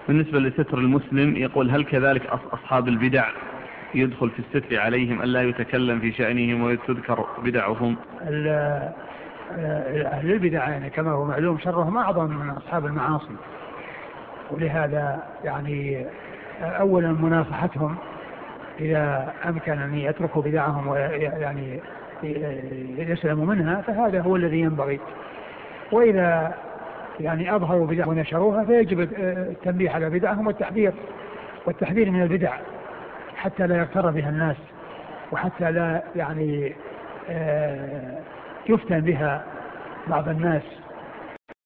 بالنسبة لستر المسلم يقول هل كذلك أصحاب البدع يدخل في الستر عليهم ألا يتكلم في شأنهم وتذكر بدعهم؟ أهل البدع يعني كما هو معلوم شرهم أعظم من أصحاب المعاصي، ولهذا يعني أولا مناصحتهم إذا أمكن أن يتركوا بدعهم ويعني يسلموا منها فهذا هو الذي ينبغي، وإذا يعني أظهروا بدعهم ونشروها فيجب التنبيه على بدعهم والتحذير من البدع حتى لا يغتر بها الناس، وحتى لا يعني يفتن بها بعض الناس